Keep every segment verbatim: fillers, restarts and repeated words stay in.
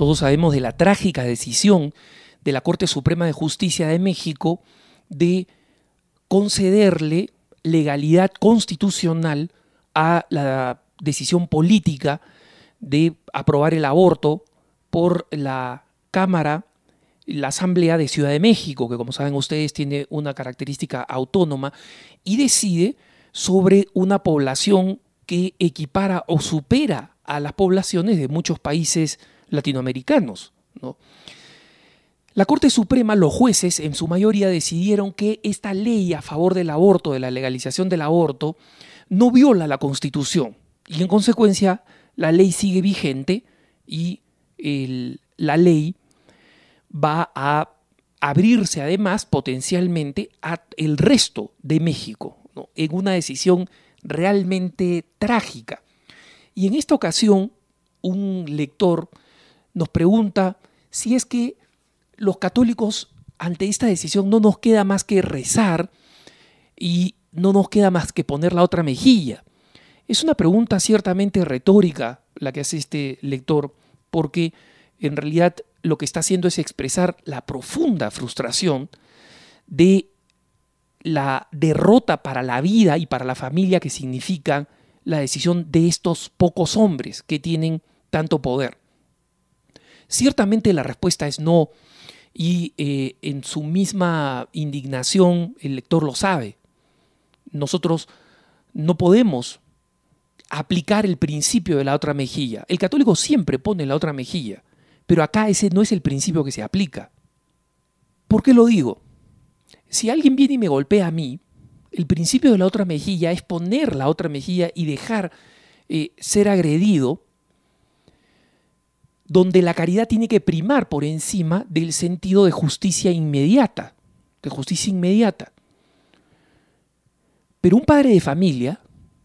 todos sabemos de la trágica decisión de la Corte Suprema de Justicia de México de concederle legalidad constitucional a la decisión política de aprobar el aborto por la Cámara, la Asamblea de Ciudad de México, que como saben ustedes tiene una característica autónoma, y decide sobre una población que equipara o supera a las poblaciones de muchos países latinoamericanos, ¿no? La Corte Suprema, los jueces en su mayoría decidieron que esta ley a favor del aborto, de la legalización del aborto, no viola la Constitución y en consecuencia la ley sigue vigente y el, la ley va a abrirse además potencialmente al resto de México, ¿no? En una decisión realmente trágica. Y en esta ocasión un lector nos pregunta si es que los católicos ante esta decisión no nos queda más que rezar y no nos queda más que poner la otra mejilla. Es una pregunta ciertamente retórica la que hace este lector, porque en realidad lo que está haciendo es expresar la profunda frustración de la derrota para la vida y para la familia que significa la decisión de estos pocos hombres que tienen tanto poder. Ciertamente la respuesta es no, y eh, en su misma indignación el lector lo sabe. Nosotros no podemos aplicar el principio de la otra mejilla. El católico siempre pone la otra mejilla, pero acá ese no es el principio que se aplica. ¿Por qué lo digo? Si alguien viene y me golpea a mí, el principio de la otra mejilla es poner la otra mejilla y dejar eh, ser agredido, donde la caridad tiene que primar por encima del sentido de justicia inmediata, de justicia inmediata. Pero un padre de familia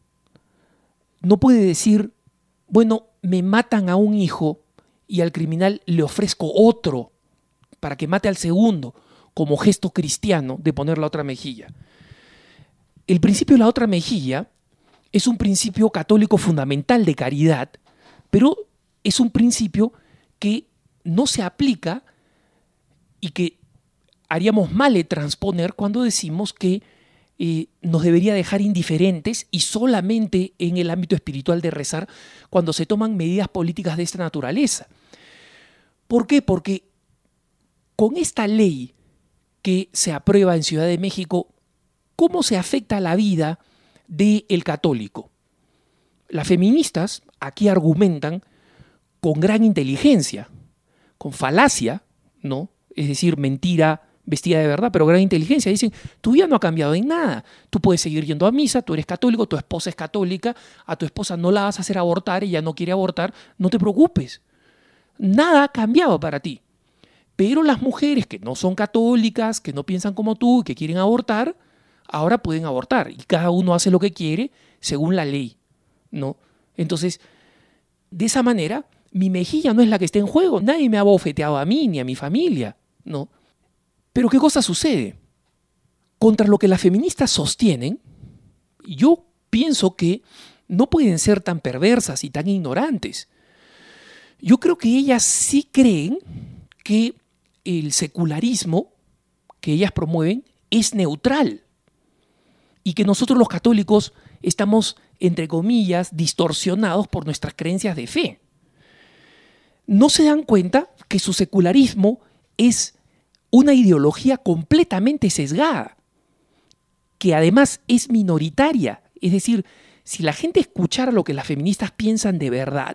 no puede decir, bueno, me matan a un hijo y al criminal le ofrezco otro para que mate al segundo, como gesto cristiano de poner la otra mejilla. El principio de la otra mejilla es un principio católico fundamental de caridad, pero es un principio que no se aplica y que haríamos mal de transponer cuando decimos que eh, nos debería dejar indiferentes y solamente en el ámbito espiritual de rezar cuando se toman medidas políticas de esta naturaleza. ¿Por qué? Porque con esta ley que se aprueba en Ciudad de México, ¿cómo se afecta la vida del católico? Las feministas aquí argumentan con gran inteligencia, con falacia, ¿no? Es decir, mentira vestida de verdad, pero gran inteligencia. Dicen, tu vida no ha cambiado en nada. Tú puedes seguir yendo a misa, tú eres católico, tu esposa es católica, a tu esposa no la vas a hacer abortar, ella no quiere abortar, no te preocupes. Nada ha cambiado para ti. Pero las mujeres que no son católicas, que no piensan como tú, que quieren abortar, ahora pueden abortar. Y cada uno hace lo que quiere según la ley, ¿no? Entonces, de esa manera, mi mejilla no es la que está en juego. Nadie me ha bofeteado a mí ni a mi familia, ¿no? Pero ¿qué cosa sucede? Contra lo que las feministas sostienen, yo pienso que no pueden ser tan perversas y tan ignorantes. Yo creo que ellas sí creen que el secularismo que ellas promueven es neutral y que nosotros los católicos estamos, entre comillas, distorsionados por nuestras creencias de fe. No se dan cuenta que su secularismo es una ideología completamente sesgada, que además es minoritaria. Es decir, si la gente escuchara lo que las feministas piensan de verdad,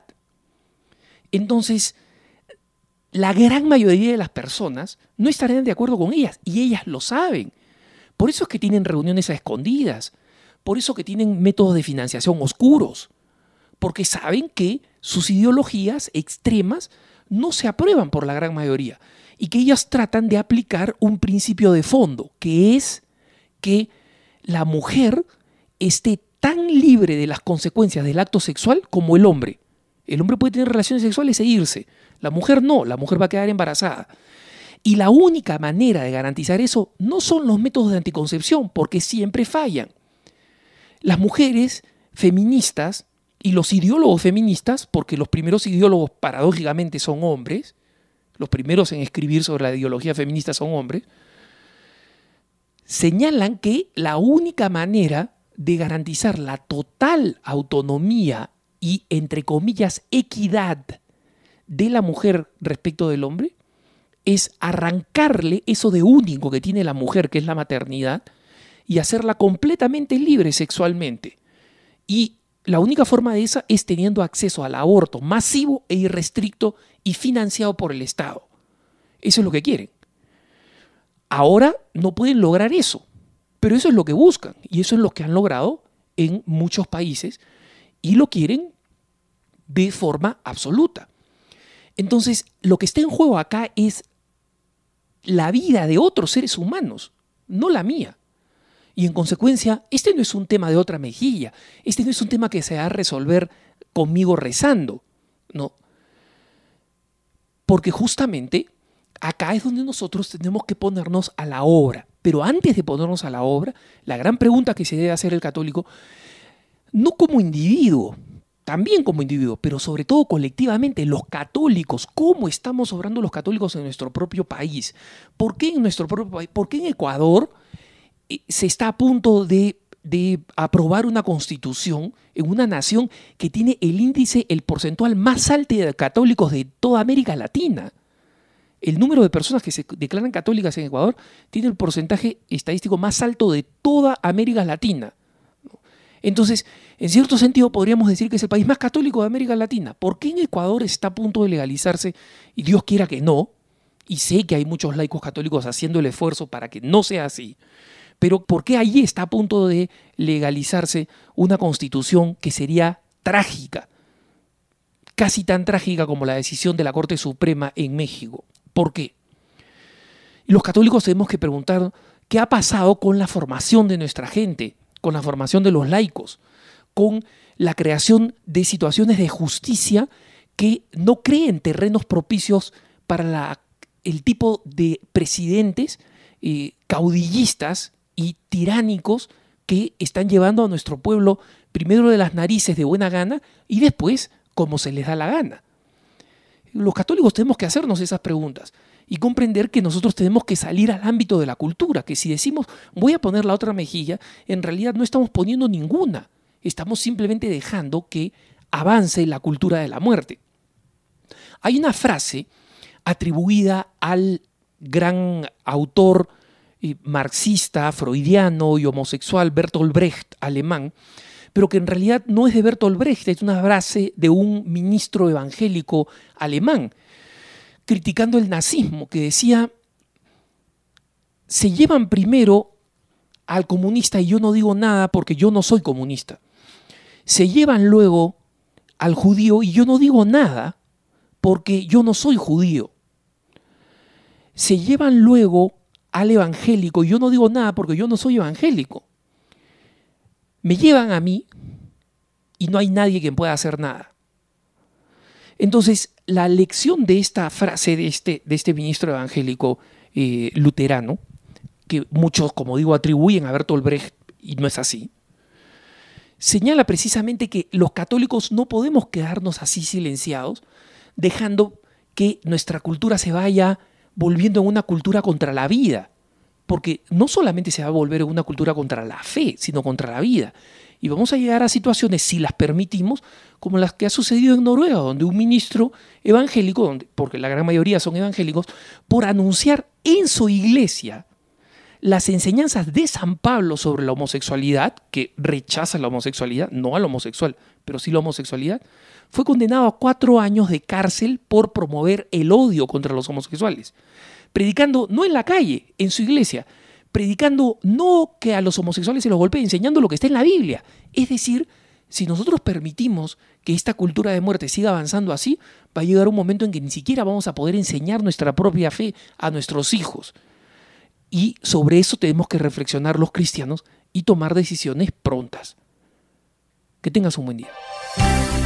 entonces la gran mayoría de las personas no estarían de acuerdo con ellas, y ellas lo saben. Por eso es que tienen reuniones a escondidas, por eso que tienen métodos de financiación oscuros, porque saben que sus ideologías extremas no se aprueban por la gran mayoría y que ellas tratan de aplicar un principio de fondo, que es que la mujer esté tan libre de las consecuencias del acto sexual como el hombre. El hombre puede tener relaciones sexuales e irse. La mujer no, la mujer va a quedar embarazada. Y la única manera de garantizar eso no son los métodos de anticoncepción, porque siempre fallan. Las mujeres feministas Y los ideólogos feministas, porque los primeros ideólogos paradójicamente son hombres, los primeros en escribir sobre la ideología feminista son hombres, señalan que la única manera de garantizar la total autonomía y, entre comillas, equidad de la mujer respecto del hombre es arrancarle eso de único que tiene la mujer, que es la maternidad, y hacerla completamente libre sexualmente. Y la única forma de esa es teniendo acceso al aborto masivo e irrestricto y financiado por el Estado. Eso es lo que quieren. Ahora no pueden lograr eso, pero eso es lo que buscan y eso es lo que han logrado en muchos países y lo quieren de forma absoluta. Entonces, lo que está en juego acá es la vida de otros seres humanos, no la mía. Y en consecuencia, este no es un tema de otra mejilla, este no es un tema que se va a resolver conmigo rezando, no. Porque justamente acá es donde nosotros tenemos que ponernos a la obra. Pero antes de ponernos a la obra, la gran pregunta que se debe hacer el católico, no como individuo, también como individuo, pero sobre todo colectivamente, los católicos, ¿cómo estamos obrando los católicos en nuestro propio país? ¿Por qué en nuestro propio país? ¿Por qué en Ecuador se está a punto de, de aprobar una constitución en una nación que tiene el índice, el porcentual más alto de católicos de toda América Latina? El número de personas que se declaran católicas en Ecuador tiene el porcentaje estadístico más alto de toda América Latina. Entonces, en cierto sentido podríamos decir que es el país más católico de América Latina. ¿Por qué en Ecuador está a punto de legalizarse? Y Dios quiera que no. Y sé que hay muchos laicos católicos haciendo el esfuerzo para que no sea así. Pero ¿por qué allí está a punto de legalizarse una constitución que sería trágica? Casi tan trágica como la decisión de la Corte Suprema en México. ¿Por qué? Los católicos tenemos que preguntar qué ha pasado con la formación de nuestra gente, con la formación de los laicos, con la creación de situaciones de justicia que no creen terrenos propicios para la, el tipo de presidentes eh, caudillistas y tiránicos que están llevando a nuestro pueblo primero de las narices de buena gana y después como se les da la gana. Los católicos tenemos que hacernos esas preguntas y comprender que nosotros tenemos que salir al ámbito de la cultura, que si decimos voy a poner la otra mejilla, en realidad no estamos poniendo ninguna, estamos simplemente dejando que avance la cultura de la muerte. Hay una frase atribuida al gran autor eh, marxista, freudiano y homosexual Bertolt Brecht, alemán, pero que en realidad no es de Bertolt Brecht, es una frase de un ministro evangélico alemán, criticando el nazismo, que decía, se llevan primero al comunista y yo no digo nada porque yo no soy comunista. Se llevan luego al judío y yo no digo nada porque yo no soy judío. Se llevan luego al evangélico y yo no digo nada porque yo no soy evangélico. Me llevan a mí y no hay nadie que pueda hacer nada. Entonces, la lección de esta frase de este, de este ministro evangélico eh, luterano, que muchos, como digo, atribuyen a Bertolt Brecht, y no es así, señala precisamente que los católicos no podemos quedarnos así silenciados, dejando que nuestra cultura se vaya volviendo en una cultura contra la vida, porque no solamente se va a volver en una cultura contra la fe, sino contra la vida. Y vamos a llegar a situaciones, si las permitimos, como las que ha sucedido en Noruega, donde un ministro evangélico, donde, porque la gran mayoría son evangélicos, por anunciar en su iglesia las enseñanzas de San Pablo sobre la homosexualidad, que rechaza la homosexualidad, no al homosexual, pero sí la homosexualidad, fue condenado a cuatro años de cárcel por promover el odio contra los homosexuales, predicando no en la calle, en su iglesia, predicando no que a los homosexuales se los golpee, enseñando lo que está en la Biblia. Es decir, si nosotros permitimos que esta cultura de muerte siga avanzando así, va a llegar un momento en que ni siquiera vamos a poder enseñar nuestra propia fe a nuestros hijos. Y sobre eso tenemos que reflexionar los cristianos y tomar decisiones prontas. Que tengas un buen día.